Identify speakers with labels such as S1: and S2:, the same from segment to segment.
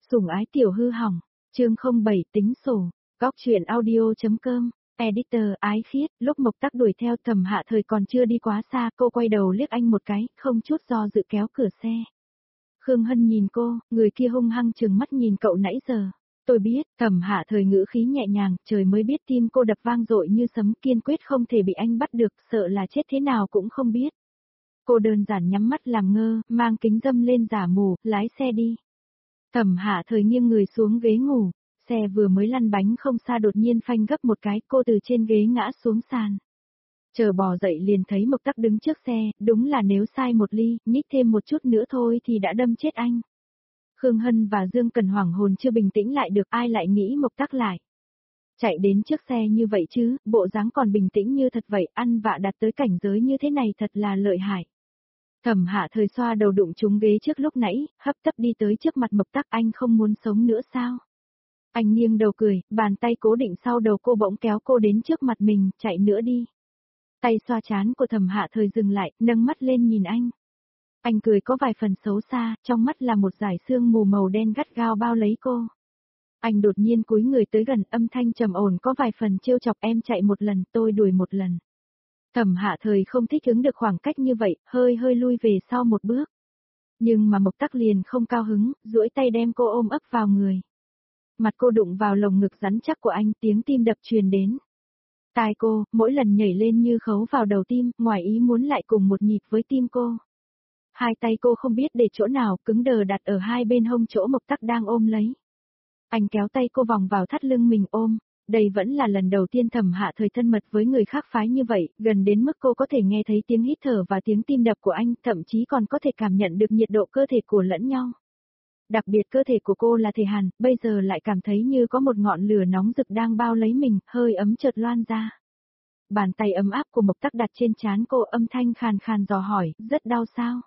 S1: Sủng ái tiểu hư hỏng, chương 07 tính sổ, góc chuyện audio.com, editor ái khiết, lúc Mộc Tắc đuổi theo Thẩm Hạ Thời còn chưa đi quá xa, cô quay đầu liếc anh một cái, không chút do dự kéo cửa xe. Khương Hân nhìn cô, người kia hung hăng trừng mắt nhìn cậu nãy giờ. Tôi biết, Thẩm Hạ Thời ngữ khí nhẹ nhàng, trời mới biết tim cô đập vang dội như sấm, kiên quyết không thể bị anh bắt được, sợ là chết thế nào cũng không biết. Cô đơn giản nhắm mắt làm ngơ, mang kính dâm lên giả mù, lái xe đi. Thẩm Hạ Thời nghiêng người xuống ghế ngủ, xe vừa mới lăn bánh không xa đột nhiên phanh gấp một cái, cô từ trên ghế ngã xuống sàn. Chờ bò dậy liền thấy Mộc Tắc đứng trước xe, đúng là nếu sai một ly, nhích thêm một chút nữa thôi thì đã đâm chết anh. Khương Hân và Dương Cần hoảng hồn chưa bình tĩnh lại được, ai lại nghĩ Mộc Tắc lại. Chạy đến trước xe như vậy chứ, bộ dáng còn bình tĩnh như thật vậy, ăn vạ đạt tới cảnh giới như thế này thật là lợi hại. Thẩm Hạ Thời xoa đầu đụng trúng ghế trước lúc nãy, hấp tấp đi tới trước mặt Mộc Tắc, anh không muốn sống nữa sao? Anh nghiêng đầu cười, bàn tay cố định sau đầu cô bỗng kéo cô đến trước mặt mình, chạy nữa đi. Tay xoa trán của Thẩm Hạ Thời dừng lại, nâng mắt lên nhìn anh. Anh cười có vài phần xấu xa, trong mắt là một dải sương mù màu đen gắt gao bao lấy cô. Anh đột nhiên cúi người tới gần, âm thanh trầm ổn có vài phần trêu chọc, em chạy một lần, tôi đuổi một lần. Thẩm Hạ Thời không thích ứng được khoảng cách như vậy, hơi lui về sau một bước. Nhưng mà Mộc Tắc liền không cao hứng, duỗi tay đem cô ôm ấp vào người. Mặt cô đụng vào lồng ngực rắn chắc của anh, tiếng tim đập truyền đến. Tai cô, mỗi lần nhảy lên như khấu vào đầu tim, ngoài ý muốn lại cùng một nhịp với tim cô. Hai tay cô không biết để chỗ nào, cứng đờ đặt ở hai bên hông chỗ Mộc Tắc đang ôm lấy. Anh kéo tay cô vòng vào thắt lưng mình ôm. Đây vẫn là lần đầu tiên Thẩm Hạ Thời thân mật với người khác phái như vậy, gần đến mức cô có thể nghe thấy tiếng hít thở và tiếng tim đập của anh, thậm chí còn có thể cảm nhận được nhiệt độ cơ thể của lẫn nhau. Đặc biệt cơ thể của cô là thể hàn, bây giờ lại cảm thấy như có một ngọn lửa nóng rực đang bao lấy mình, hơi ấm chợt loan ra. Bàn tay ấm áp của Mộc Tắc đặt trên trán cô, âm thanh khàn khàn dò hỏi, rất đau sao?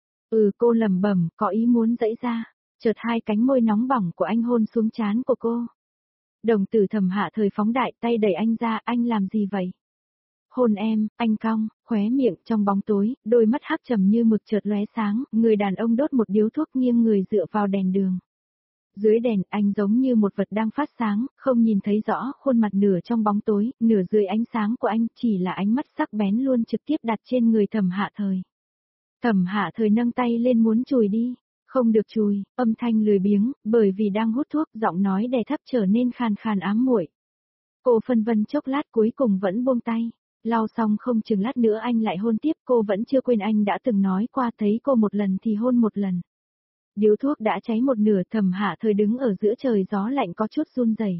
S1: Cô lẩm bẩm, có ý muốn giãy ra. Chợt hai cánh môi nóng bỏng của anh hôn xuống trán của cô. Đồng tử Thẩm Hạ Thời phóng đại, tay đẩy anh ra, anh làm gì vậy? Hôn em, anh cong, khóe miệng trong bóng tối, đôi mắt hắc trầm như mực chợt lóe sáng, người đàn ông đốt một điếu thuốc nghiêng người dựa vào đèn đường. Dưới đèn, anh giống như một vật đang phát sáng, không nhìn thấy rõ khuôn mặt nửa trong bóng tối, nửa dưới ánh sáng của anh, chỉ là ánh mắt sắc bén luôn trực tiếp đặt trên người Thẩm Hạ Thời. Thẩm Hạ Thời nâng tay lên muốn chùi đi. Không được chùi, âm thanh lười biếng, bởi vì đang hút thuốc, giọng nói đè thấp trở nên khàn khàn ám muội. Cô phân vân chốc lát cuối cùng vẫn buông tay. Lau xong không chừng lát nữa anh lại hôn tiếp, cô vẫn chưa quên anh đã từng nói qua thấy cô một lần thì hôn một lần. Điếu thuốc đã cháy một nửa, Thẩm Hạ Thời đứng ở giữa trời gió lạnh có chút run rẩy.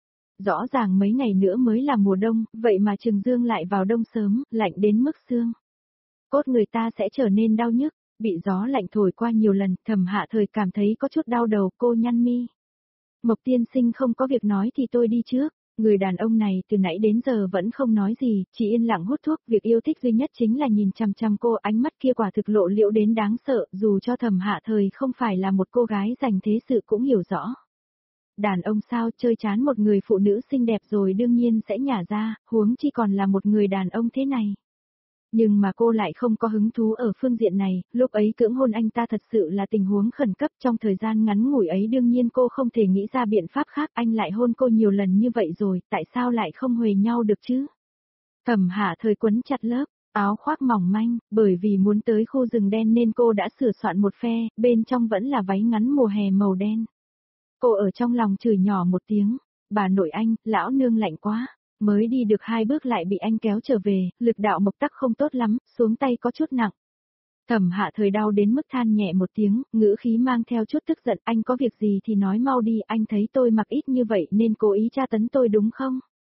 S1: Rõ ràng mấy ngày nữa mới là mùa đông, vậy mà Trường Dương lại vào đông sớm, lạnh đến mức xương. Cốt người ta sẽ trở nên đau nhức. Bị gió lạnh thổi qua nhiều lần, Thẩm Hạ Thời cảm thấy có chút đau đầu, cô nhăn mi. Mộc tiên sinh không có việc nói thì tôi đi trước. Người đàn ông này từ nãy đến giờ vẫn không nói gì, chỉ yên lặng hút thuốc, việc yêu thích duy nhất chính là nhìn chằm chằm cô, ánh mắt kia quả thực lộ liễu đến đáng sợ, dù cho Thẩm Hạ Thời không phải là một cô gái dành thế sự cũng hiểu rõ. Đàn ông sao chơi chán một người phụ nữ xinh đẹp rồi đương nhiên sẽ nhả ra, huống chi còn là một người đàn ông thế này. Nhưng mà cô lại không có hứng thú ở phương diện này, lúc ấy cưỡng hôn anh ta thật sự là tình huống khẩn cấp, trong thời gian ngắn ngủi ấy đương nhiên cô không thể nghĩ ra biện pháp khác, anh lại hôn cô nhiều lần như vậy rồi, tại sao lại không huề nhau được chứ? Thẩm Hạ Thời quấn chặt lớp áo khoác mỏng manh, bởi vì muốn tới khu rừng đen nên cô đã sửa soạn một phe, bên trong vẫn là váy ngắn mùa hè màu đen. Cô ở trong lòng chửi nhỏ một tiếng, bà nội anh, lão nương lạnh quá. Mới đi được 2 bước lại bị anh kéo trở về, lực đạo Mộc Tắc không tốt lắm, xuống tay có chút nặng. Thẩm Hạ Thời đau đến mức than nhẹ một tiếng, ngữ khí mang theo chút tức giận, anh có việc gì thì nói mau đi, anh thấy tôi mặc ít như vậy nên cố ý tra tấn tôi đúng không?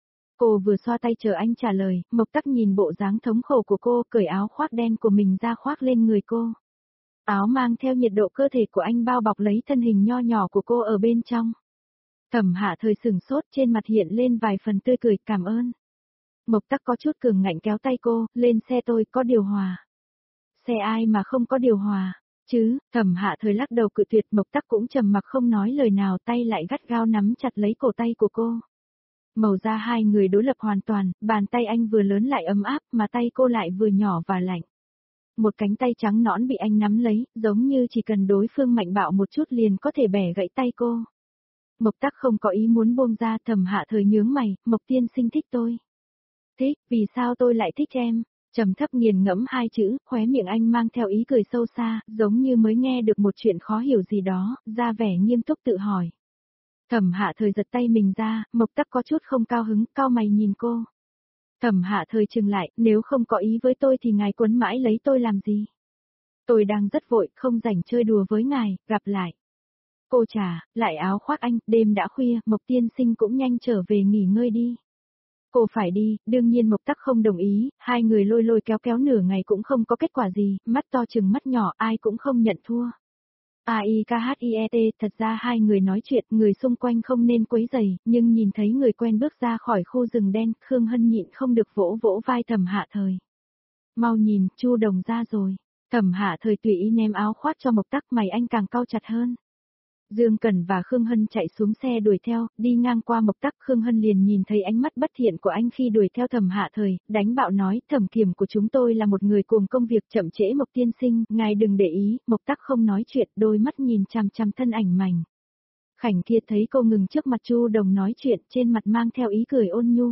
S1: Cô vừa xoa tay chờ anh trả lời, Mộc Tắc nhìn bộ dáng thống khổ của cô, cởi áo khoác đen của mình ra khoác lên người cô. Áo mang theo nhiệt độ cơ thể của anh bao bọc lấy thân hình nho nhỏ của cô ở bên trong. Thẩm Hạ Thời sừng sốt, trên mặt hiện lên vài phần tươi cười, cảm ơn. Mộc Tắc có chút cường ngạnh kéo tay cô, lên xe tôi, có điều hòa. Xe ai mà không có điều hòa, chứ? Thẩm Hạ Thời lắc đầu cự tuyệt, Mộc Tắc cũng trầm mặc không nói lời nào, tay lại gắt gao nắm chặt lấy cổ tay của cô. Màu da hai người đối lập hoàn toàn, bàn tay anh vừa lớn lại ấm áp, mà tay cô lại vừa nhỏ và lạnh. Một cánh tay trắng nõn bị anh nắm lấy, giống như chỉ cần đối phương mạnh bạo một chút liền có thể bẻ gãy tay cô. Mộc Tắc không có ý muốn buông ra, Thẩm Hạ Thời nhướng mày, Mộc tiên sinh thích tôi. Thích, vì sao tôi lại thích em? Trầm thấp nghiền ngẫm hai chữ, khóe miệng anh mang theo ý cười sâu xa, giống như mới nghe được một chuyện khó hiểu gì đó, ra vẻ nghiêm túc tự hỏi. Thẩm Hạ Thời giật tay mình ra, Mộc Tắc có chút không cao hứng, cau mày nhìn cô. Thẩm Hạ Thời chừng lại, nếu không có ý với tôi thì ngài quấn mãi lấy tôi làm gì? Tôi đang rất vội, không rảnh chơi đùa với ngài, gặp lại. Cô trả, lại áo khoác anh, đêm đã khuya, Mộc tiên sinh cũng nhanh trở về nghỉ ngơi đi. Cô phải đi, đương nhiên Mộc Tắc không đồng ý, hai người lôi lôi kéo kéo nửa ngày cũng không có kết quả gì, mắt to chừng mắt nhỏ ai cũng không nhận thua. AIKHIET, thật ra hai người nói chuyện, người xung quanh không nên quấy rầy, nhưng nhìn thấy người quen bước ra khỏi khu rừng đen, Khương Hân nhịn không được vỗ vỗ vai Thẩm Hạ Thời. Mau nhìn, Chu Đồng ra rồi. Thẩm Hạ Thời tùy ý ném áo khoác cho Mộc Tắc, mày anh càng cau chặt hơn. Dương Cẩn và Khương Hân chạy xuống xe đuổi theo, đi ngang qua Mộc Tắc, Khương Hân liền nhìn thấy ánh mắt bất thiện của anh khi đuổi theo Thẩm Hạ Thời, đánh bạo nói, Thẩm Kiềm của chúng tôi là một người cuồng công việc, chậm trễ Mộc tiên sinh, ngài đừng để ý. Mộc Tắc không nói chuyện, đôi mắt nhìn chằm chằm thân ảnh mảnh khảnh kia, thấy cô ngừng trước mặt Chu Đồng nói chuyện, trên mặt mang theo ý cười ôn nhu.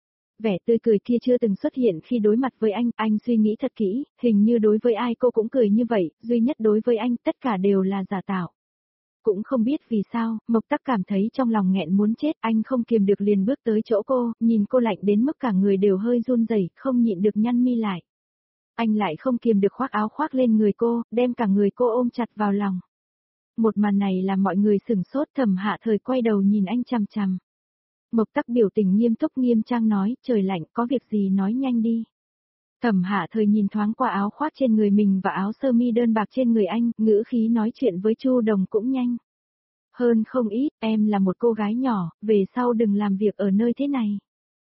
S1: Vẻ tươi cười kia chưa từng xuất hiện khi đối mặt với anh suy nghĩ thật kỹ, hình như đối với ai cô cũng cười như vậy, duy nhất đối với anh tất cả đều là giả tạo. Cũng không biết vì sao, Mộc Tắc cảm thấy trong lòng nghẹn muốn chết, anh không kiềm được liền bước tới chỗ cô, nhìn cô lạnh đến mức cả người đều hơi run rẩy, không nhịn được nhăn mi lại. Anh lại không kiềm được khoác áo khoác lên người cô, đem cả người cô ôm chặt vào lòng. Một màn này làm mọi người sửng sốt, Thẩm Hạ Thời quay đầu nhìn anh chằm chằm. Mộc Tắc biểu tình nghiêm túc nghiêm trang nói, trời lạnh, có việc gì nói nhanh đi. Thẩm Hạ Thời nhìn thoáng qua áo khoác trên người mình và áo sơ mi đơn bạc trên người anh, ngữ khí nói chuyện với Chu Đồng cũng nhanh. Hơn không ít, em là một cô gái nhỏ, về sau đừng làm việc ở nơi thế này.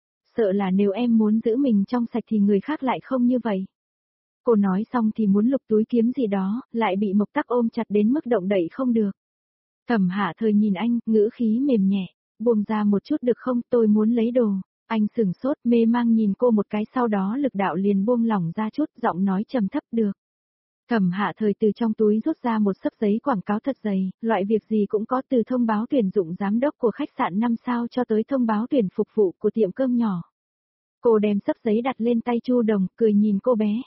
S1: Sợ là nếu em muốn giữ mình trong sạch thì người khác lại không như vậy. Cô nói xong thì muốn lục túi kiếm gì đó, lại bị Mộc Tắc ôm chặt đến mức động đậy không được. Thẩm Hạ Thời nhìn anh, ngữ khí mềm nhẹ, buông ra một chút được không, tôi muốn lấy đồ. Anh sửng sốt, mê mang nhìn cô một cái, sau đó lực đạo liền buông lỏng ra chút, giọng nói trầm thấp, được. Thẩm Hạ Thời từ trong túi rút ra một xấp giấy quảng cáo thật dày, loại việc gì cũng có, từ thông báo tuyển dụng giám đốc của khách sạn 5 sao cho tới thông báo tuyển phục vụ của tiệm cơm nhỏ. Cô đem xấp giấy đặt lên tay Chu Đồng, cười nhìn cô bé.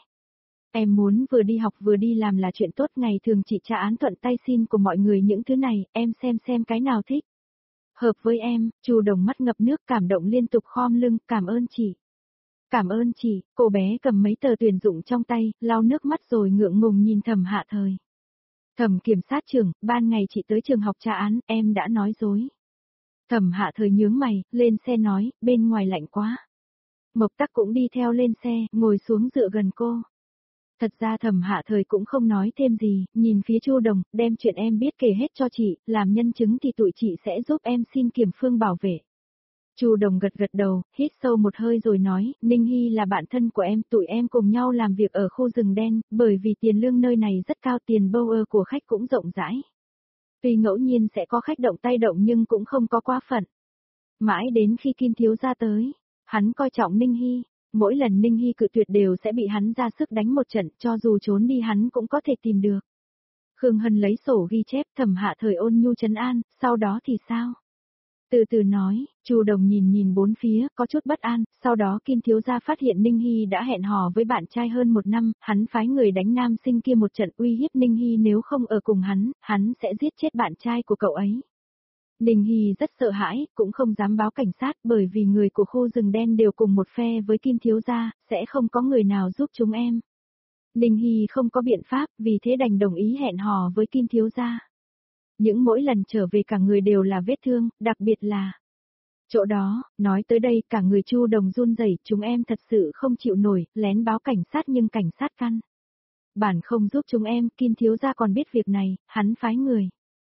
S1: Em muốn vừa đi học vừa đi làm là chuyện tốt, ngày thường chị trả án thuận tay xin của mọi người những thứ này, em xem cái nào thích. Hợp với em. Chu Đồng mắt ngập nước cảm động liên tục khom lưng, cảm ơn chị. Cảm ơn chị. Cô bé cầm mấy tờ tuyển dụng trong tay, lau nước mắt rồi ngượng ngùng nhìn Thẩm Hạ Thời. Thẩm kiểm sát trưởng, ban ngày chị tới trường học tra án, em đã nói dối. Thẩm Hạ Thời nhướng mày, lên xe nói, bên ngoài lạnh quá. Mộc Tắc cũng đi theo lên xe, ngồi xuống dựa gần cô. Thật ra Thẩm Hạ Thời cũng không nói thêm gì, nhìn phía Chu Đồng, đem chuyện em biết kể hết cho chị, làm nhân chứng thì tụi chị sẽ giúp em xin Kiểm Phương bảo vệ. Chu Đồng gật gật đầu, hít sâu một hơi rồi nói, Ninh Hy là bạn thân của em, tụi em cùng nhau làm việc ở khu rừng đen, bởi vì tiền lương nơi này rất cao, tiền bower của khách cũng rộng rãi. Tuy ngẫu nhiên sẽ có khách động tay động nhưng cũng không có quá phận. Mãi đến khi Kim thiếu gia tới, hắn coi trọng Ninh Hy, mỗi lần Ninh Hy cự tuyệt đều sẽ bị hắn ra sức đánh một trận, cho dù trốn đi hắn cũng có thể tìm được. Khương Hân lấy sổ ghi chép, Thẩm Hạ Thời ôn nhu trấn an, sau đó thì sao? Từ từ nói, Chu Đồng nhìn bốn phía, có chút bất an, sau đó Kim thiếu gia phát hiện Ninh Hy đã hẹn hò với bạn trai hơn một năm, hắn phái người đánh nam sinh kia một trận, uy hiếp Ninh Hy nếu không ở cùng hắn sẽ giết chết bạn trai của cậu ấy. Ninh Hy rất sợ hãi, cũng không dám báo cảnh sát, bởi vì người của khu rừng đen đều cùng một phe với Kim thiếu gia, sẽ không có người nào giúp chúng em. Ninh Hy không có biện pháp, vì thế đành đồng ý hẹn hò với Kim thiếu gia. Những mỗi lần trở về cả người đều là vết thương, đặc biệt là chỗ đó. Nói tới đây cả người Chu Đồng run rẩy, chúng em thật sự không chịu nổi, lén báo cảnh sát nhưng cảnh sát căn bản không giúp chúng em, Kim thiếu gia còn biết việc này, hắn phái người.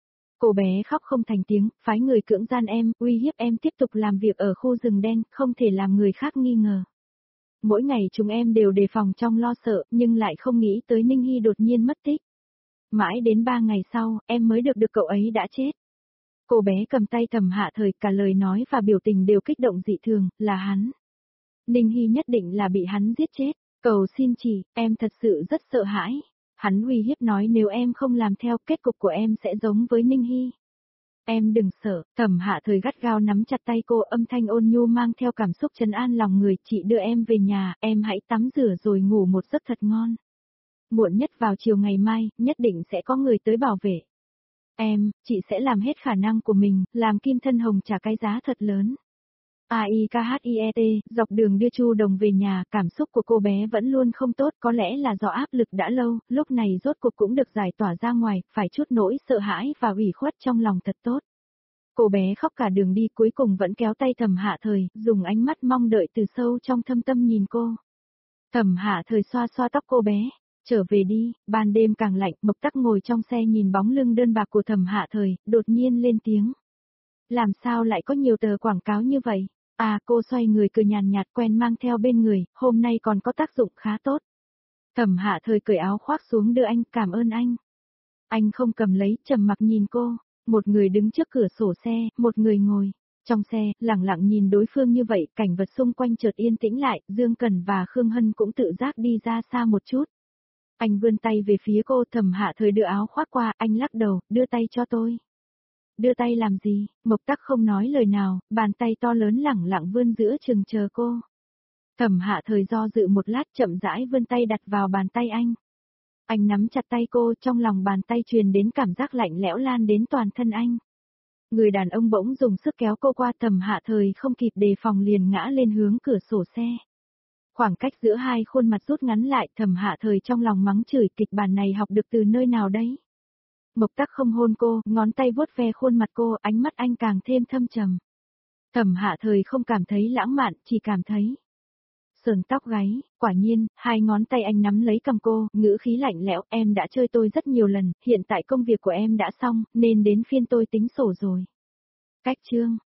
S1: Cô bé khóc không thành tiếng, phái người cưỡng gian em, uy hiếp em tiếp tục làm việc ở khu rừng đen, không thể làm người khác nghi ngờ. Mỗi ngày chúng em đều đề phòng trong lo sợ, nhưng lại không nghĩ tới Ninh Hy đột nhiên mất tích. Mãi đến 3 ngày sau, em mới được cậu ấy đã chết. Cô bé cầm tay Thẩm Hạ Thời, cả lời nói và biểu tình đều kích động dị thường, là hắn. Ninh Hy nhất định là bị hắn giết chết. Cầu xin chị, em thật sự rất sợ hãi. Hắn uy hiếp nói nếu em không làm theo kết cục của em sẽ giống với Ninh Hy. Em đừng sợ, Thẩm Hạ Thời gắt gao nắm chặt tay cô, âm thanh ôn nhu mang theo cảm xúc trấn an lòng người, chị đưa em về nhà, em hãy tắm rửa rồi ngủ một giấc thật ngon. Muộn nhất vào chiều ngày mai, nhất định sẽ có người tới bảo vệ. Chị sẽ làm hết khả năng của mình, làm Kim Thân Hồng trả cái giá thật lớn. AIKHIET, dọc đường đưa Chu Đồng về nhà, cảm xúc của cô bé vẫn luôn không tốt, có lẽ là do áp lực đã lâu, lúc này rốt cuộc cũng được giải tỏa ra ngoài, phải chút nỗi sợ hãi và ủy khuất trong lòng thật tốt. Cô bé khóc cả đường đi cuối cùng vẫn kéo tay Thẩm Hạ Thời, dùng ánh mắt mong đợi từ sâu trong thâm tâm nhìn cô. Thẩm Hạ Thời xoa xoa tóc cô bé. Trở về đi, ban đêm càng lạnh, Mộc Tắc ngồi trong xe nhìn bóng lưng đơn bạc của Thẩm Hạ Thời, đột nhiên lên tiếng. Làm sao lại có nhiều tờ quảng cáo như vậy? Cô xoay người cười nhàn nhạt quen mang theo bên người, hôm nay còn có tác dụng khá tốt. Thẩm Hạ Thời cởi áo khoác xuống đưa anh, cảm ơn anh. Anh không cầm lấy, trầm mặc nhìn cô, một người đứng trước cửa sổ xe, một người ngồi. Trong xe, lặng lặng nhìn đối phương như vậy, cảnh vật xung quanh chợt yên tĩnh lại, Dương Cần và Khương Hân cũng tự giác đi ra xa một chút. Anh vươn tay về phía cô, Thẩm Hạ Thời đưa áo khoác qua, anh lắc đầu, đưa tay cho tôi. Đưa tay làm gì? Mộc Tắc không nói lời nào, bàn tay to lớn lẳng lặng vươn giữa chừng chờ cô. Thẩm Hạ Thời do dự một lát chậm rãi vươn tay đặt vào bàn tay anh. Anh nắm chặt tay cô, trong lòng bàn tay truyền đến cảm giác lạnh lẽo lan đến toàn thân anh. Người đàn ông bỗng dùng sức kéo cô qua, Thẩm Hạ Thời không kịp đề phòng liền ngã lên hướng cửa sổ xe. Khoảng cách giữa hai khuôn mặt rút ngắn lại, Thẩm Hạ Thời trong lòng mắng chửi, kịch bản này học được từ nơi nào đấy. Mộc Tắc không hôn cô, ngón tay vuốt ve khuôn mặt cô, ánh mắt anh càng thêm thâm trầm. Thẩm Hạ Thời không cảm thấy lãng mạn, chỉ cảm thấy sờn tóc gáy, quả nhiên, hai ngón tay anh nắm lấy cầm cô, ngữ khí lạnh lẽo, em đã chơi tôi rất nhiều lần, hiện tại công việc của em đã xong, nên đến phiên tôi tính sổ rồi. Cách chương